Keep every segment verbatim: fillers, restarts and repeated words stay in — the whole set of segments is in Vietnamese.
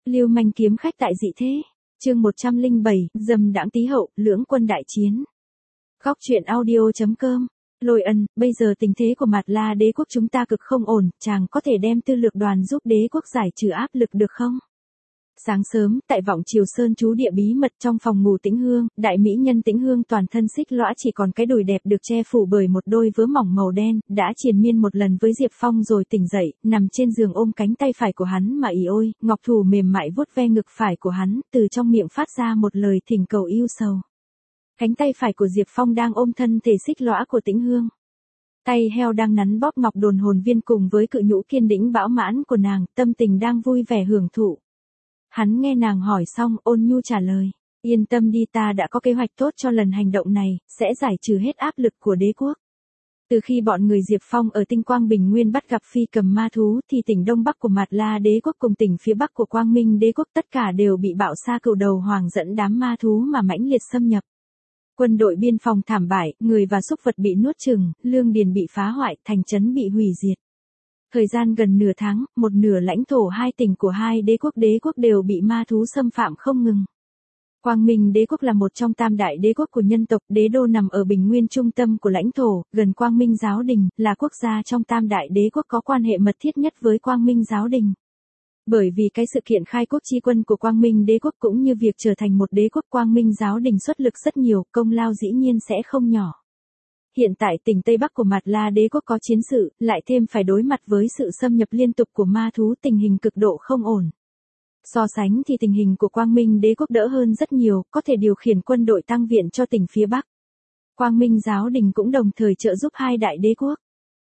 Lưu manh kiếm khách tại dị thế. Chương một trăm lẻ bảy, dâm đãng tý hậu, lưỡng quân đại chiến. Góc truyện audio chấm com. Lôi Ân, bây giờ tình thế của Mạt La đế quốc chúng ta cực không ổn, chàng có thể đem tư lược đoàn giúp đế quốc giải trừ áp lực được không? Sáng sớm, tại vọng Triều Sơn trú địa bí mật trong phòng ngủ Tĩnh Hương, đại mỹ nhân Tĩnh Hương toàn thân xích lõa chỉ còn cái đùi đẹp được che phủ bởi một đôi vớ mỏng màu đen, đã triền miên một lần với Diệp Phong rồi tỉnh dậy, nằm trên giường ôm cánh tay phải của hắn mà ỉ ôi, ngọc thủ mềm mại vuốt ve ngực phải của hắn, từ trong miệng phát ra một lời thỉnh cầu yêu sầu. Cánh tay phải của Diệp Phong đang ôm thân thể xích lõa của Tĩnh Hương. Tay heo đang nắn bóp ngọc đồn hồn viên cùng với cự nhũ kiên đĩnh bão mãn của nàng, tâm tình đang vui vẻ hưởng thụ. Hắn nghe nàng hỏi xong, ôn nhu trả lời, yên tâm đi, ta đã có kế hoạch tốt cho lần hành động này, sẽ giải trừ hết áp lực của đế quốc. Từ khi bọn người Diệp Phong ở Tinh Quang Bình Nguyên bắt gặp phi cầm ma thú thì tỉnh Đông Bắc của Mạt La đế quốc cùng tỉnh phía Bắc của Quang Minh đế quốc tất cả đều bị bạo sa cửu đầu hoàng dẫn đám ma thú mà mãnh liệt xâm nhập. Quân đội biên phòng thảm bại, người và súc vật bị nuốt chửng, lương điền bị phá hoại, thành trấn bị hủy diệt. Thời gian gần nửa tháng, một nửa lãnh thổ hai tỉnh của hai đế quốc đế quốc đều bị ma thú xâm phạm không ngừng. Quang Minh đế quốc là một trong tam đại đế quốc của nhân tộc, đế đô nằm ở bình nguyên trung tâm của lãnh thổ, gần Quang Minh giáo đình, là quốc gia trong tam đại đế quốc có quan hệ mật thiết nhất với Quang Minh giáo đình. Bởi vì cái sự kiện khai quốc chi quân của Quang Minh đế quốc cũng như việc trở thành một đế quốc, Quang Minh giáo đình xuất lực rất nhiều, công lao dĩ nhiên sẽ không nhỏ. Hiện tại tỉnh Tây Bắc của Mạt La đế quốc có chiến sự, lại thêm phải đối mặt với sự xâm nhập liên tục của ma thú, tình hình cực độ không ổn. So sánh thì tình hình của Quang Minh đế quốc đỡ hơn rất nhiều, có thể điều khiển quân đội tăng viện cho tỉnh phía Bắc. Quang Minh giáo đình cũng đồng thời trợ giúp hai đại đế quốc.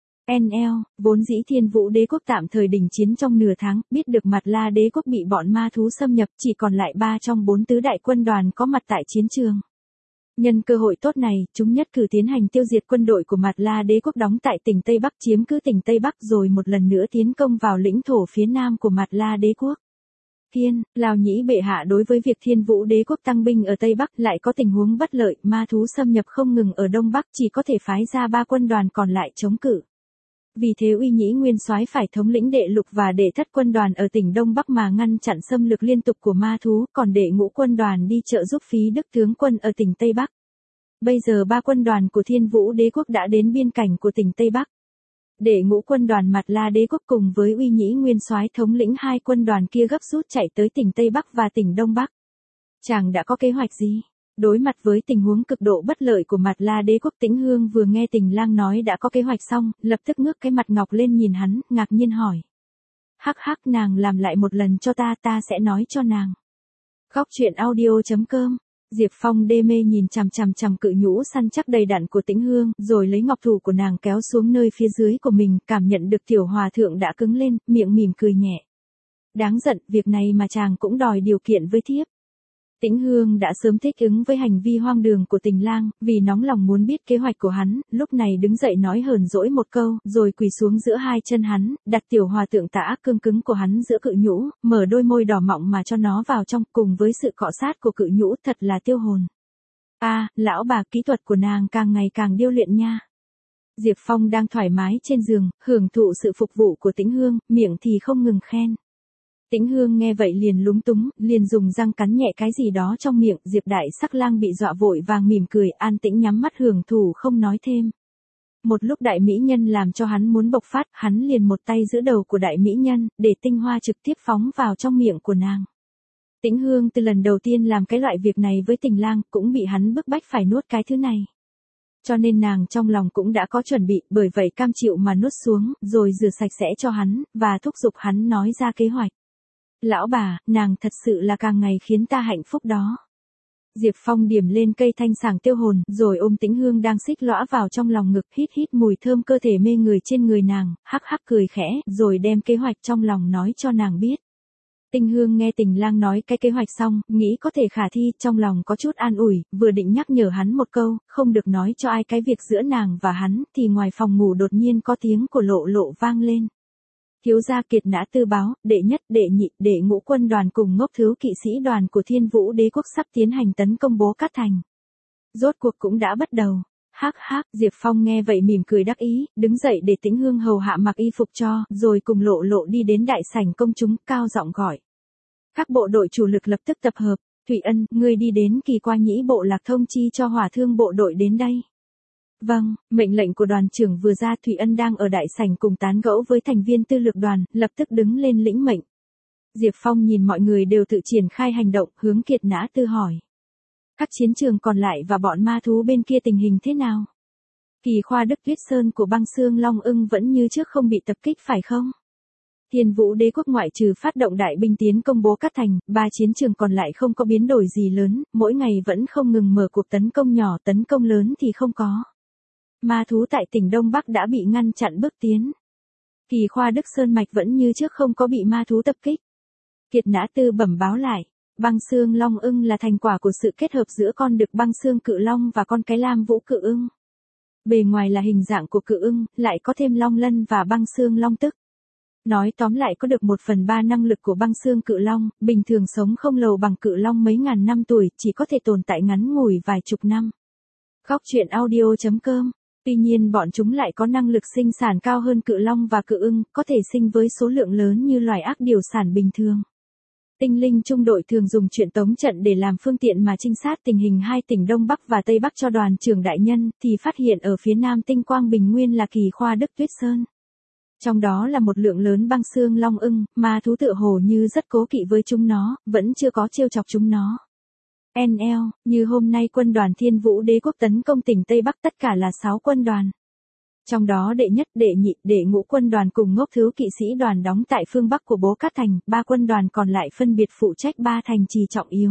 en lờ, vốn dĩ Thiên Vũ đế quốc tạm thời đình chiến trong nửa tháng, biết được Mạt La đế quốc bị bọn ma thú xâm nhập, chỉ còn lại ba trong bốn tứ đại quân đoàn có mặt tại chiến trường. Nhân cơ hội tốt này, chúng nhất cử tiến hành tiêu diệt quân đội của Mạt La đế quốc đóng tại tỉnh Tây Bắc, chiếm cứ tỉnh Tây Bắc rồi một lần nữa tiến công vào lĩnh thổ phía nam của Mạt La đế quốc. Thiên, Lào Nhĩ bệ hạ đối với việc Thiên Vũ đế quốc tăng binh ở Tây Bắc lại có tình huống bất lợi, ma thú xâm nhập không ngừng ở Đông Bắc, chỉ có thể phái ra ba quân đoàn còn lại chống cự. Vì thế Uy Nhĩ nguyên soái phải thống lĩnh đệ lục và đệ thất quân đoàn ở tỉnh Đông Bắc mà ngăn chặn xâm lược liên tục của ma thú, còn đệ ngũ quân đoàn đi trợ giúp Phí Đức tướng quân ở tỉnh Tây Bắc. Bây giờ ba quân đoàn của Thiên Vũ đế quốc đã đến biên cảnh của tỉnh Tây Bắc. Đệ ngũ quân đoàn Mạt La đế quốc cùng với Uy Nhĩ nguyên soái thống lĩnh hai quân đoàn kia gấp rút chạy tới tỉnh Tây Bắc và tỉnh Đông Bắc. Chàng đã có kế hoạch gì? Đối mặt với tình huống cực độ bất lợi của Mạt La đế quốc, Tĩnh Hương vừa nghe Tình Lang nói đã có kế hoạch xong, lập tức ngước cái mặt ngọc lên nhìn hắn, ngạc nhiên hỏi. Hắc hắc, nàng làm lại một lần cho ta, ta sẽ nói cho nàng. Góc truyện audio chấm com. Diệp Phong đê mê nhìn chằm chằm chằm cự nhũ săn chắc đầy đặn của Tĩnh Hương, rồi lấy ngọc thủ của nàng kéo xuống nơi phía dưới của mình, cảm nhận được tiểu hòa thượng đã cứng lên, miệng mỉm cười nhẹ. Đáng giận, việc này mà chàng cũng đòi điều kiện với thiếp. Tĩnh Hương đã sớm thích ứng với hành vi hoang đường của Tình Lang, vì nóng lòng muốn biết kế hoạch của hắn, lúc này đứng dậy nói hờn dỗi một câu, rồi quỳ xuống giữa hai chân hắn, đặt tiểu hòa tượng tả cương cứng của hắn giữa cự nhũ, mở đôi môi đỏ mọng mà cho nó vào trong, cùng với sự cọ sát của cự nhũ thật là tiêu hồn. A, à, lão bà, kỹ thuật của nàng càng ngày càng điêu luyện nha. Diệp Phong đang thoải mái trên giường, hưởng thụ sự phục vụ của Tĩnh Hương, miệng thì không ngừng khen. Tĩnh Hương nghe vậy liền lúng túng, liền dùng răng cắn nhẹ cái gì đó trong miệng, Diệp Đại Sắc Lang bị dọa vội vàng mỉm cười, an tĩnh nhắm mắt hưởng thụ không nói thêm. Một lúc đại mỹ nhân làm cho hắn muốn bộc phát, hắn liền một tay giữ đầu của đại mỹ nhân, để tinh hoa trực tiếp phóng vào trong miệng của nàng. Tĩnh Hương từ lần đầu tiên làm cái loại việc này với Tình Lang, cũng bị hắn bức bách phải nuốt cái thứ này. Cho nên nàng trong lòng cũng đã có chuẩn bị, bởi vậy cam chịu mà nuốt xuống, rồi rửa sạch sẽ cho hắn, và thúc giục hắn nói ra kế hoạch. Lão bà, nàng thật sự là càng ngày khiến ta hạnh phúc đó. Diệp Phong điểm lên cây thanh sảng tiêu hồn, rồi ôm Tĩnh Hương đang xích lõa vào trong lòng ngực, hít hít mùi thơm cơ thể mê người trên người nàng, hắc hắc cười khẽ, rồi đem kế hoạch trong lòng nói cho nàng biết. Tình Hương nghe Tình Lang nói cái kế hoạch xong, nghĩ có thể khả thi, trong lòng có chút an ủi, vừa định nhắc nhở hắn một câu, không được nói cho ai cái việc giữa nàng và hắn, thì ngoài phòng ngủ đột nhiên có tiếng của Lộ Lộ vang lên. Thiếu gia Kiệt nã tư báo, đệ nhất, đệ nhị, đệ ngũ quân đoàn cùng ngốc thứ kỵ sĩ đoàn của Thiên Vũ đế quốc sắp tiến hành tấn công Bố Cát Thành. Rốt cuộc cũng đã bắt đầu. Hắc hắc, Diệp Phong nghe vậy mỉm cười đắc ý, đứng dậy để Tĩnh Hương hầu hạ mặc y phục cho, rồi cùng Lộ Lộ đi đến đại sảnh công chúng, cao giọng gọi. Các bộ đội chủ lực lập tức tập hợp. Thụy Ân, ngươi đi đến Kỳ Qua Nhĩ bộ lạc thông chi cho hỏa thương bộ đội đến đây. Vâng, mệnh lệnh của đoàn trưởng vừa ra. Thụy Ân đang ở đại sảnh cùng tán gẫu với thành viên tư lược đoàn, lập tức đứng lên lĩnh mệnh. Diệp Phong nhìn mọi người đều tự triển khai hành động, hướng Kiệt Nã Tư hỏi. Các chiến trường còn lại và bọn ma thú bên kia tình hình thế nào? Kỳ Khoa Đức Tuyết Sơn của Băng Xương Long Ưng vẫn như trước không bị tập kích phải không? Thiên Vũ Đế quốc ngoại trừ phát động đại binh tiến công Bố Cát Thành, ba chiến trường còn lại không có biến đổi gì lớn, mỗi ngày vẫn không ngừng mở cuộc tấn công nhỏ, tấn công lớn thì không có. Ma thú tại tỉnh Đông Bắc đã bị ngăn chặn bước tiến. Kỳ Khoa Đức Sơn Mạch vẫn như trước không có bị ma thú tập kích. Kiệt Nã Tư bẩm báo lại, Băng Xương Long Ưng là thành quả của sự kết hợp giữa con đực Băng Xương Cự Long và con cái Lam Vũ Cự Ưng. Bề ngoài là hình dạng của cự ưng, lại có thêm long lân và băng xương long tức. Nói tóm lại có được một phần ba năng lực của băng xương cự long, bình thường sống không lâu bằng cự long mấy ngàn năm tuổi, chỉ có thể tồn tại ngắn ngủi vài chục năm. Góc truyện audio chấm com. Tuy nhiên bọn chúng lại có năng lực sinh sản cao hơn cự long và cự ưng, có thể sinh với số lượng lớn như loài ác điều sản bình thường. Tinh linh trung đội thường dùng truyền tống trận để làm phương tiện mà trinh sát tình hình hai tỉnh Đông Bắc và Tây Bắc cho đoàn trưởng đại nhân, thì phát hiện ở phía nam tinh quang bình nguyên là Kỳ Khoa Đức Tuyết Sơn. Trong đó là một lượng lớn băng xương long ưng, ma thú tựa hồ như rất cố kỵ với chúng nó, vẫn chưa có trêu chọc chúng nó. en lờ, như hôm nay quân đoàn Thiên Vũ Đế quốc tấn công tỉnh Tây Bắc tất cả là sáu quân đoàn. Trong đó đệ nhất, đệ nhị, đệ ngũ quân đoàn cùng ngốc thứ kỵ sĩ đoàn đóng tại phương Bắc của Bố Cát Thành, ba quân đoàn còn lại phân biệt phụ trách ba thành trì trọng yếu.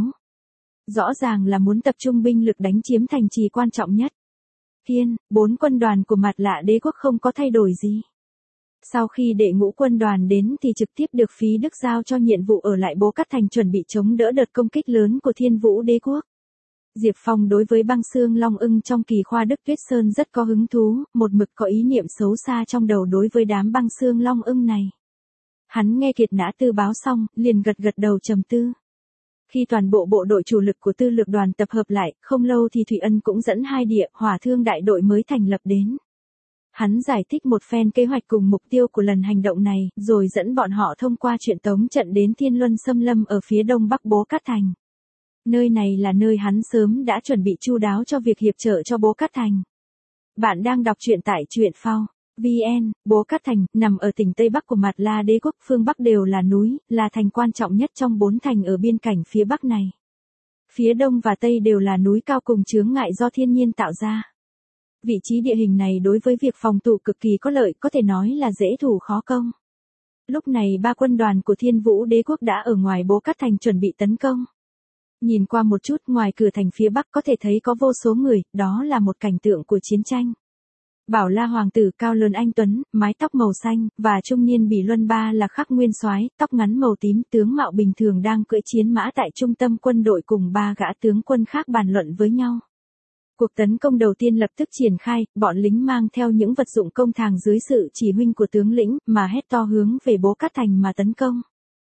Rõ ràng là muốn tập trung binh lực đánh chiếm thành trì quan trọng nhất. Thiên, bốn quân đoàn của Mạt Lạ Đế quốc không có thay đổi gì. Sau khi đệ ngũ quân đoàn đến thì trực tiếp được Phí Đức giao cho nhiệm vụ ở lại Bố Cát Thành chuẩn bị chống đỡ đợt công kích lớn của Thiên Vũ Đế quốc. Diệp Phong đối với băng xương long ưng trong Kỳ Khoa Đức Tuyết Sơn rất có hứng thú, một mực có ý niệm xấu xa trong đầu đối với đám băng xương long ưng này. Hắn nghe Kiệt Nã Tư báo xong, liền gật gật đầu trầm tư. Khi toàn bộ bộ đội chủ lực của tư lược đoàn tập hợp lại, không lâu thì Thụy Ân cũng dẫn hai địa hỏa thương đại đội mới thành lập đến. Hắn giải thích một phen kế hoạch cùng mục tiêu của lần hành động này, rồi dẫn bọn họ thông qua truyền tống trận đến Thiên Luân Xâm Lâm ở phía đông bắc Bố Cát Thành. Nơi này là nơi hắn sớm đã chuẩn bị chu đáo cho việc hiệp trợ cho Bố Cát Thành. Bạn đang đọc truyện tại truyện phao chấm vn. Bố Cát Thành, nằm ở tỉnh Tây Bắc của Mạt La Đế quốc, phương Bắc đều là núi, là thành quan trọng nhất trong bốn thành ở biên cảnh phía Bắc này. Phía Đông và Tây đều là núi cao cùng chướng ngại do thiên nhiên tạo ra. Vị trí địa hình này đối với việc phòng thủ cực kỳ có lợi, có thể nói là dễ thủ khó công. Lúc này ba quân đoàn của Thiên Vũ Đế quốc đã ở ngoài Bố Cát Thành chuẩn bị tấn công. Nhìn qua một chút, ngoài cửa thành phía Bắc có thể thấy có vô số người, đó là một cảnh tượng của chiến tranh. Bảo La hoàng tử cao lớn anh tuấn, mái tóc màu xanh, và trung niên Bỉ Luân Ba là Khắc Nguyên Soái, tóc ngắn màu tím, tướng mạo bình thường đang cưỡi chiến mã tại trung tâm quân đội cùng ba gã tướng quân khác bàn luận với nhau. Cuộc tấn công đầu tiên lập tức triển khai, bọn lính mang theo những vật dụng công thàng dưới sự chỉ huy của tướng lĩnh, mà hét to hướng về Bố Cát Thành mà tấn công.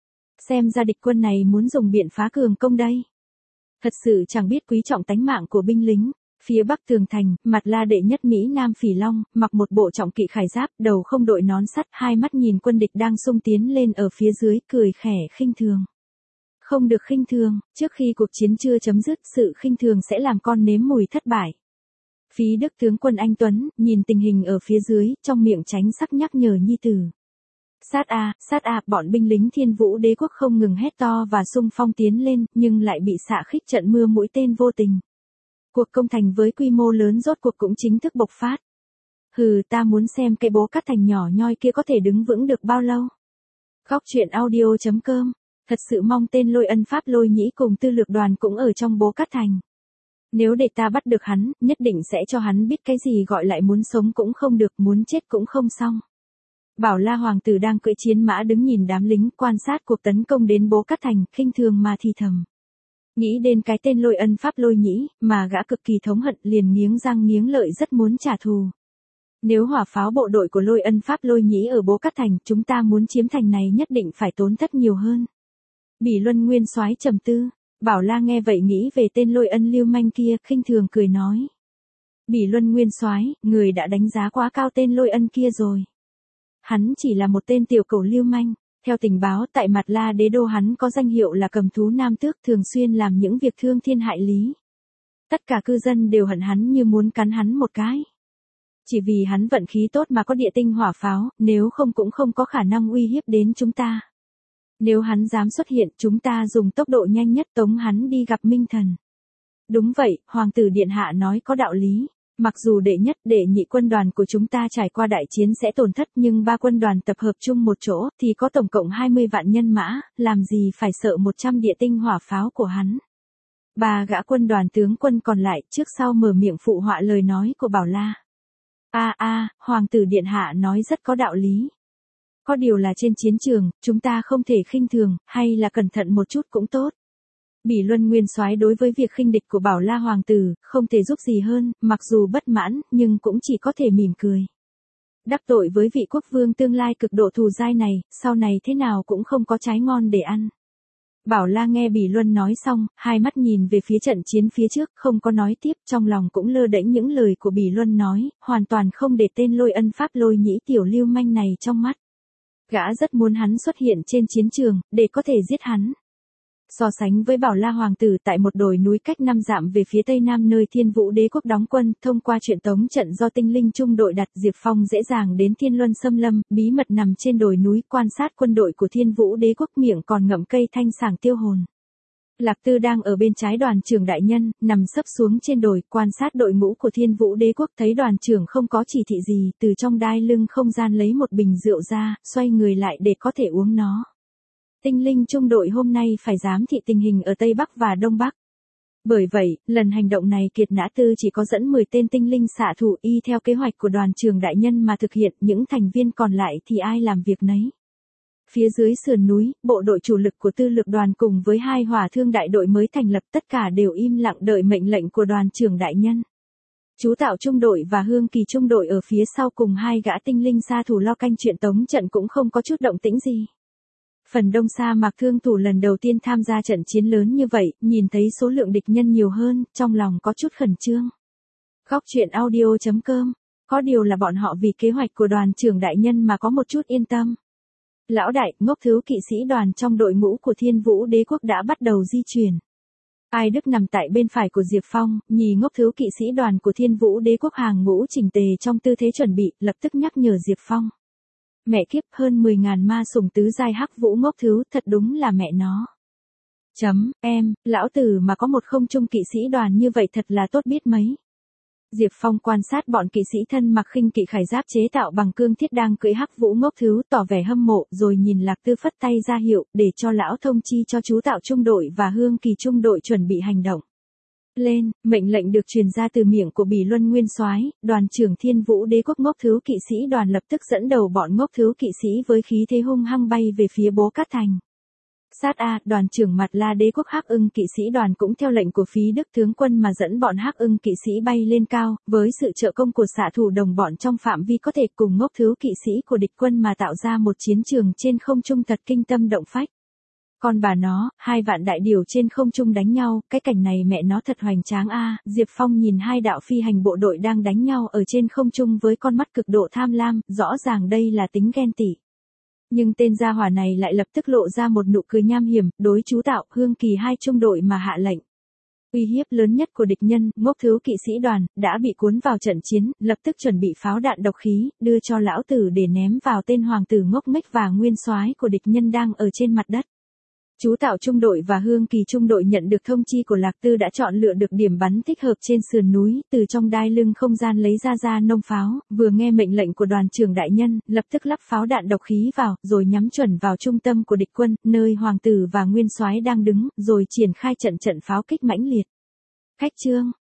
Xem ra địch quân này muốn dùng biện phá cường công đây. Thật sự chẳng biết quý trọng tánh mạng của binh lính. Phía bắc tường thành, Mạt La đệ nhất Mỹ Nam Phỉ Long, mặc một bộ trọng kỵ khải giáp, đầu không đội nón sắt, hai mắt nhìn quân địch đang xung tiến lên ở phía dưới, cười khẽ khinh thường. Không được khinh thường, trước khi cuộc chiến chưa chấm dứt, sự khinh thường sẽ làm con nếm mùi thất bại. Phí Đức tướng quân anh tuấn, nhìn tình hình ở phía dưới, trong miệng tránh sắc nhắc nhở nhi tử. Sát a, sát a, bọn binh lính Thiên Vũ Đế quốc không ngừng hét to và xung phong tiến lên, nhưng lại bị xạ khích trận mưa mũi tên vô tình. Cuộc công thành với quy mô lớn rốt cuộc cũng chính thức bộc phát. Hừ, ta muốn xem cái Bố Cát Thành nhỏ nhoi kia có thể đứng vững được bao lâu. Góc truyện audio chấm com. Thật sự mong tên Lôi Ân Pháp Lôi Nhĩ cùng tư lược đoàn cũng ở trong Bố Cát Thành. Nếu để ta bắt được hắn, nhất định sẽ cho hắn biết cái gì gọi lại muốn sống cũng không được, muốn chết cũng không xong. Bảo La hoàng tử đang cưỡi chiến mã đứng nhìn đám lính quan sát cuộc tấn công đến Bố Cát Thành, khinh thường mà thì thầm. Nghĩ đến cái tên Lôi Ân Pháp Lôi Nhĩ, mà gã cực kỳ thống hận, liền nghiến răng nghiến lợi rất muốn trả thù. Nếu hỏa pháo bộ đội của Lôi Ân Pháp Lôi Nhĩ ở Bố Cát Thành, chúng ta muốn chiếm thành này nhất định phải tốn thất nhiều hơn. Bỉ Luân Nguyên Soái trầm tư. Bảo La nghe vậy nghĩ về tên Lôi Ân lưu manh kia, khinh thường cười nói. Bỉ Luân Nguyên Soái, người đã đánh giá quá cao tên Lôi Ân kia rồi. Hắn chỉ là một tên tiểu cẩu lưu manh, Theo tình báo tại Mạt La Đế đô hắn có danh hiệu là cầm thú nam tước, thường xuyên làm những việc thương thiên hại lý. Tất cả cư dân đều hận hắn như muốn cắn hắn một cái. Chỉ vì hắn vận khí tốt mà có địa tinh hỏa pháo, nếu không cũng không có khả năng uy hiếp đến chúng ta. Nếu hắn dám xuất hiện, chúng ta dùng tốc độ nhanh nhất tống hắn đi gặp Minh Thần. Đúng vậy, Hoàng tử Điện Hạ nói có đạo lý. Mặc dù đệ nhất, đệ nhị quân đoàn của chúng ta trải qua đại chiến sẽ tổn thất nhưng ba quân đoàn tập hợp chung một chỗ thì có tổng cộng hai mươi vạn nhân mã, làm gì phải sợ một trăm địa tinh hỏa pháo của hắn. Ba gã quân đoàn tướng quân còn lại trước sau mở miệng phụ họa lời nói của Bảo La. A a, Hoàng tử Điện Hạ nói rất có đạo lý. Có điều là trên chiến trường, chúng ta không thể khinh thường, hay là cẩn thận một chút cũng tốt. Bỉ Luân Nguyên Soái đối với việc khinh địch của Bảo La Hoàng tử, không thể giúp gì hơn, mặc dù bất mãn, nhưng cũng chỉ có thể mỉm cười. Đắc tội với vị quốc vương tương lai cực độ thù dai này, sau này thế nào cũng không có trái ngon để ăn. Bảo La nghe Bỉ Luân nói xong, hai mắt nhìn về phía trận chiến phía trước, không có nói tiếp, trong lòng cũng lơ đễnh những lời của Bỉ Luân nói, hoàn toàn không để tên Lôi Ân Pháp Lôi Nhĩ tiểu lưu manh này trong mắt. Gã rất muốn hắn xuất hiện trên chiến trường, để có thể giết hắn. So sánh với Bảo La Hoàng tử tại một đồi núi cách năm dặm về phía tây nam nơi Thiên Vũ Đế quốc đóng quân, thông qua truyền tống trận do tinh linh trung đội đặt, Diệp Phong dễ dàng đến Thiên Luân Xâm Lâm, bí mật nằm trên đồi núi quan sát quân đội của Thiên Vũ Đế quốc, miệng còn ngậm cây thanh sảng tiêu hồn. Lạc Tư đang ở bên trái đoàn trưởng đại nhân, nằm sấp xuống trên đồi, quan sát đội ngũ của Thiên Vũ Đế quốc, thấy đoàn trưởng không có chỉ thị gì, từ trong đai lưng không gian lấy một bình rượu ra, xoay người lại để có thể uống nó. Tinh linh trung đội hôm nay phải giám thị tình hình ở Tây Bắc và Đông Bắc. Bởi vậy, lần hành động này Kiệt Nã Tư chỉ có dẫn mười tên tinh linh xạ thủ y theo kế hoạch của đoàn trưởng đại nhân mà thực hiện, những thành viên còn lại thì ai làm việc nấy. Phía dưới sườn núi, bộ đội chủ lực của tư lược đoàn cùng với hai hỏa thương đại đội mới thành lập tất cả đều im lặng đợi mệnh lệnh của đoàn trưởng đại nhân. Chú Tạo trung đội và Hương Kỳ trung đội ở phía sau cùng hai gã tinh linh xạ thủ lo canh chuyện tống trận cũng không có chút động tĩnh gì. Phần đông sa mạc thương thủ lần đầu tiên tham gia trận chiến lớn như vậy, nhìn thấy số lượng địch nhân nhiều hơn, trong lòng có chút khẩn trương. Góc truyện audio chấm com, có điều là bọn họ vì kế hoạch của đoàn trưởng đại nhân mà có một chút yên tâm. Lão đại, ngốc thứ kỵ sĩ đoàn trong đội ngũ của Thiên Vũ Đế quốc đã bắt đầu di chuyển. Ai Đức nằm tại bên phải của Diệp Phong, nhì ngốc thứ kỵ sĩ đoàn của Thiên Vũ Đế quốc hàng ngũ chỉnh tề trong tư thế chuẩn bị, lập tức nhắc nhở Diệp Phong. Mẹ kiếp, hơn mười ngàn ma sủng tứ giai hắc vũ ngốc thứ, thật đúng là mẹ nó. Chấm, em, lão tử mà có một không trung kỵ sĩ đoàn như vậy thật là tốt biết mấy. Diệp Phong quan sát bọn kỵ sĩ thân mặc khinh kỵ khải giáp chế tạo bằng cương thiết đang cưỡi hắc vũ ngốc thứ, tỏ vẻ hâm mộ, rồi nhìn Lạc Tư phất tay ra hiệu, để cho lão thông chi cho chú Tạo trung đội và Hương Kỳ trung đội chuẩn bị hành động. Lên, mệnh lệnh được truyền ra từ miệng của Bỉ Luân Nguyên Soái, đoàn trưởng Thiên Vũ Đế quốc ngốc thứ kỵ sĩ đoàn lập tức dẫn đầu bọn ngốc thứ kỵ sĩ với khí thế hung hăng bay về phía Bố Cát Thành. Sát a, đoàn trưởng Mạt La Đế quốc Hắc Ưng kỵ sĩ đoàn cũng theo lệnh của Phí Đức tướng quân mà dẫn bọn Hắc Ưng kỵ sĩ bay lên cao, với sự trợ công của xạ thủ đồng bọn trong phạm vi có thể cùng ngốc thứ kỵ sĩ của địch quân mà tạo ra một chiến trường trên không trung thật kinh tâm động phách. Còn bà nó, hai vạn đại điều trên không trung đánh nhau, cái cảnh này mẹ nó thật hoành tráng a. Diệp Phong nhìn hai đạo phi hành bộ đội đang đánh nhau ở trên không trung với con mắt cực độ tham lam, rõ ràng đây là tính ghen tị. Nhưng tên gia hỏa này lại lập tức lộ ra một nụ cười nham hiểm, đối chú Tạo, Hương Kỳ hai trung đội mà hạ lệnh. Uy hiếp lớn nhất của địch nhân, ngốc thứ kỵ sĩ đoàn, đã bị cuốn vào trận chiến, lập tức chuẩn bị pháo đạn độc khí, đưa cho lão tử để ném vào tên hoàng tử ngốc nghếch và nguyên soái của địch nhân đang ở trên mặt đất. Chú Tạo trung đội và Hương Kỳ trung đội nhận được thông chi của Lạc Tư đã chọn lựa được điểm bắn thích hợp trên sườn núi, từ trong đai lưng không gian lấy ra ra nông pháo, vừa nghe mệnh lệnh của đoàn trưởng đại nhân, lập tức lắp pháo đạn độc khí vào, rồi nhắm chuẩn vào trung tâm của địch quân, nơi hoàng tử và nguyên soái đang đứng, rồi triển khai trận trận pháo kích mãnh liệt. Khách trương,